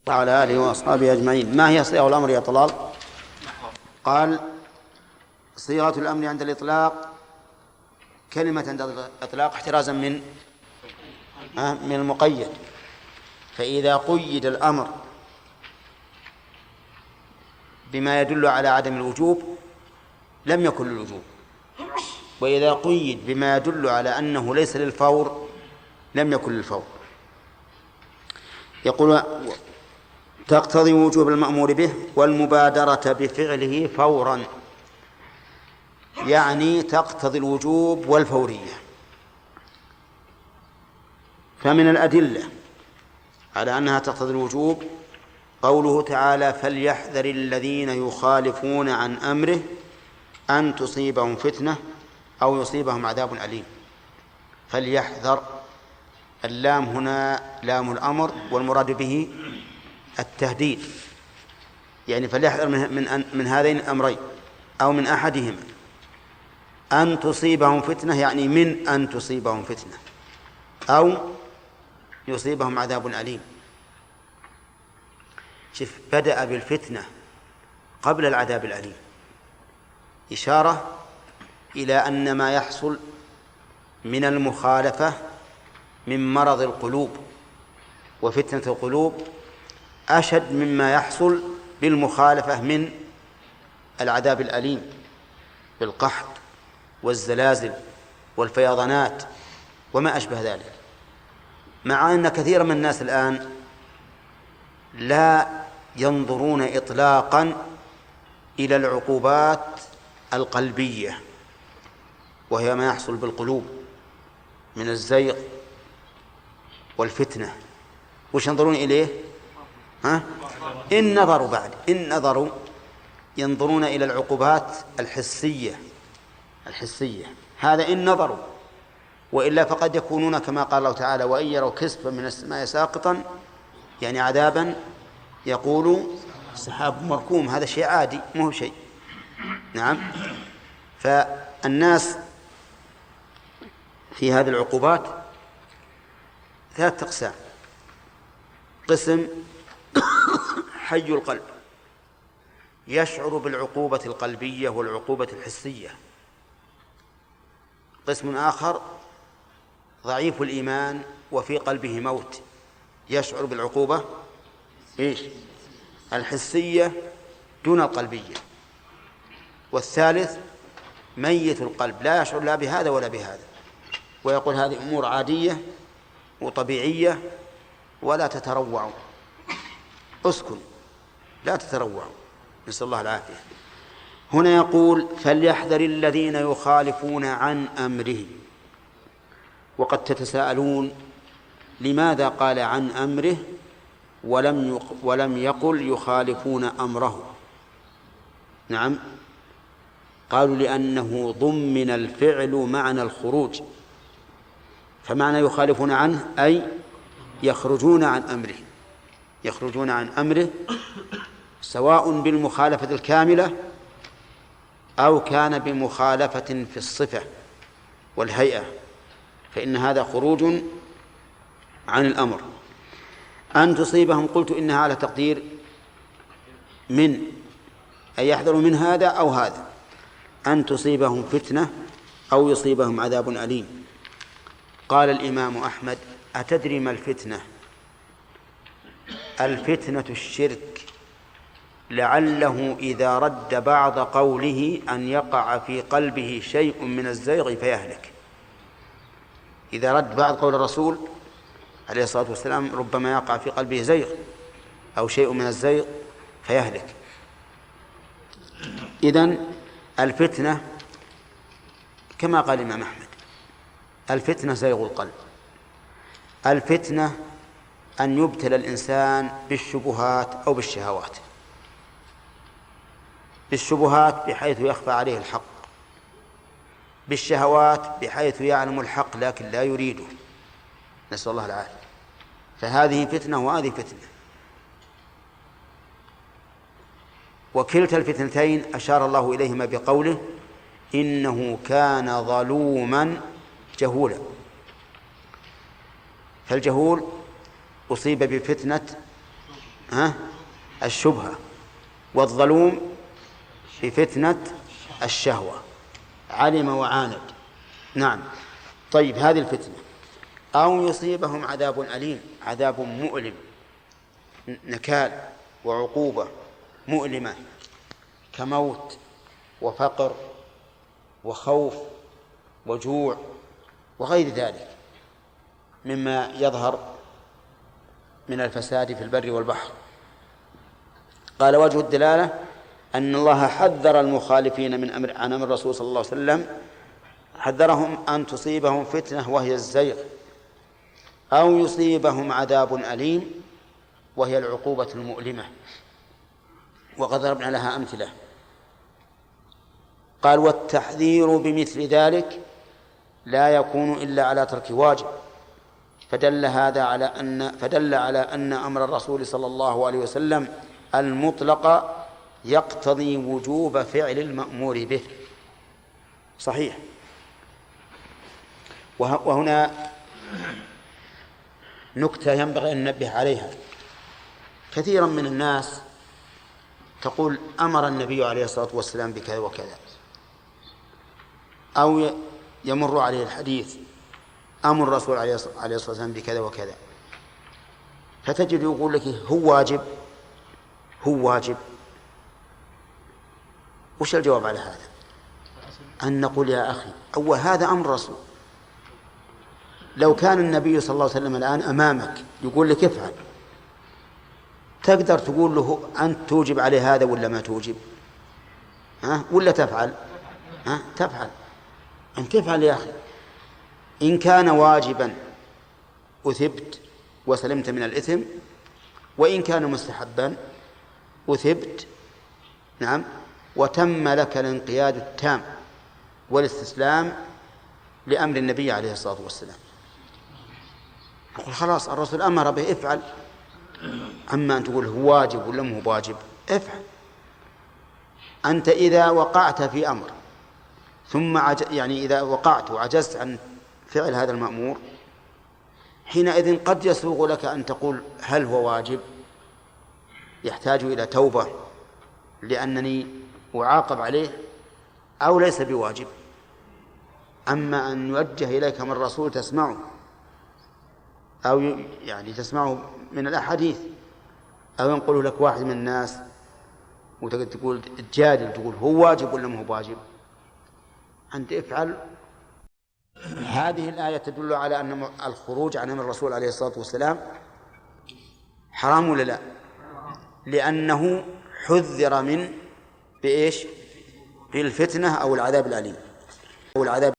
وعلى آله وأصحابه أجمعين. ما هي صيغة الأمر يا طلال؟ قال: صيغة الأمر عند الإطلاق كلمة عند الإطلاق احترازا من المقيد، فإذا قيد الأمر بما يدل على عدم الوجوب لم يكن للوجوب، وإذا قيد بما يدل على أنه ليس للفور لم يكن للفور. يقول: تقتضي وجوب المأمور به والمبادرة بفعله فورا، يعني تقتضي الوجوب والفورية. فمن الأدلة على أنها تقتضي الوجوب قوله تعالى: فليحذر الذين يخالفون عن أمره أن تصيبهم فتنة أو يصيبهم عذاب أليم. فليحذر، اللام هنا لام الأمر والمراد به التهديد، يعني فليحذر من هذين الأمرين أو من أحدهما. أن تصيبهم فتنة يعني من أن تصيبهم فتنة، أو يصيبهم عذاب أليم. شوف، بدأ بالفتنة قبل العذاب الأليم، إشارة إلى أن ما يحصل من المخالفة من مرض القلوب وفتنة القلوب أشد مما يحصل بالمخالفة من العذاب الأليم بالقحط والزلازل والفيضانات وما أشبه ذلك. مع أن كثير من الناس الآن لا ينظرون إطلاقا إلى العقوبات القلبية، وهي ما يحصل بالقلوب من الزيغ والفتنة. وش ينظرون إليه؟ إن نظروا ينظرون إلى العقوبات الحسية. هذا إن نظروا، وإلا فقد يكونون كما قال الله تعالى: وإن يروا كسفا من السماء ساقطا، يعني عذابا، يقولوا سحاب مركوم، هذا شيء عادي مو شيء. نعم. فالناس في هذه العقوبات ثلاثة أقسام: قسم حي القلب يشعر بالعقوبة القلبية والعقوبة الحسية، قسم آخر ضعيف الإيمان وفي قلبه موت يشعر بالعقوبة الحسية دون القلبية، والثالث ميت القلب لا يشعر لا بهذا ولا بهذا، ويقول هذه أمور عادية وطبيعية ولا تتروع. اسكن، لا تتروع، نسأل الله العافية. هنا يقول: فليحذر الذين يخالفون عن أمره. وقد تتساءلون لماذا قال عن أمره ولم يقل يخالفون أمره؟ نعم، قالوا لأنه ضمن الفعل معنى الخروج، فمعنى يخالفون عنه أي يخرجون عن أمره سواء بالمخالفة الكاملة أو كان بمخالفة في الصفة والهيئة، فإن هذا خروج عن الأمر. أن تصيبهم، قلت إنها على تقدير من، أي يحذروا من هذا أو هذا، أن تصيبهم فتنة أو يصيبهم عذاب أليم. قال الإمام أحمد: أتدري ما الفتنة؟ الفتنة الشرك، لعله إذا رد بعض قوله أن يقع في قلبه شيء من الزيغ فيهلك. إذا رد بعض قول الرسول عليه الصلاة والسلام ربما يقع في قلبه زيغ أو شيء من الزيغ فيهلك. إذن الفتنة كما قال الإمام أحمد: الفتنة زيغ القلب. الفتنة أن يبتلى الإنسان بالشبهات أو بالشهوات. بالشبهات بحيث يخفى عليه الحق، بالشهوات بحيث يعلم الحق لكن لا يريده، نسأل الله العافية. فهذه فتنة وهذه فتنة، وكلتا الفتنتين أشار الله إليهما بقوله: إنه كان ظلوما جهولا. فالجهول أصيب بفتنة الشبهة، والظلوم في فتنة الشهوة، علم وعاند. نعم. طيب، هذه الفتنة. أو يصيبهم عذاب أليم، عذاب مؤلم، نكال وعقوبة مؤلمة، كموت وفقر وخوف وجوع وغير ذلك مما يظهر من الفساد في البر والبحر. قال: وجه الدلالة أن الله حذر المخالفين عن أمر الرسول صلى الله عليه وسلم، حذرهم أن تصيبهم فتنة وهي الزيغ، أو يصيبهم عذاب أليم وهي العقوبة المؤلمة، وقد ضربنا لها أمثلة. قال: والتحذير بمثل ذلك لا يكون إلا على ترك واجب، فدل على أن أمر الرسول صلى الله عليه وسلم المطلق يقتضي وجوب فعل المأمور به. صحيح. وهنا نكتة ينبغي أن ننبه عليها. كثيرا من الناس تقول: أمر النبي عليه الصلاة والسلام بكذا وكذا، أو يمر عليه الحديث: أمر الرسول عليه الصلاة والسلام بكذا وكذا، فتجد يقول لك: هو واجب، هو واجب. وش الجواب على هذا؟ أن نقول: يا أخي، أول هذا أمر الرسول. لو كان النبي صلى الله عليه وسلم الآن أمامك يقول لك افعل، تقدر تقول له: أنت توجب عليه هذا ولا ما توجب؟ ولا تفعل؟ تفعل. أن تفعل يا أخي. إن كان واجبا أثبت وسلمت من الإثم، وإن كان مستحبا أثبت، نعم، وتم لك الانقياد التام والاستسلام لأمر النبي عليه الصلاة والسلام. نقول: خلاص، الرسول أمر به، افعل. أما أن تقول هو واجب ولا مو واجب، افعل. أنت إذا وقعت في أمر ثم إذا وقعت وعجزت عن فعل هذا المأمور، حينئذ قد يسوغ لك أن تقول: هل هو واجب؟ يحتاج إلى توبة لأنني أعاقب عليه، أو ليس بواجب. أما أن يوجه إليك من الرسول تسمعه، أو تسمعه من الأحاديث، أو ينقل لك واحد من الناس وتقول تجادل، تقول هو واجب ولا مو واجب، أنت افعل. هذه الآية تدل على أن الخروج عن أمر الرسول عليه الصلاة والسلام حرام ولا لا؟ لأنه حذر من بإيش؟ بالفتنة أو العذاب الأليم أو العذاب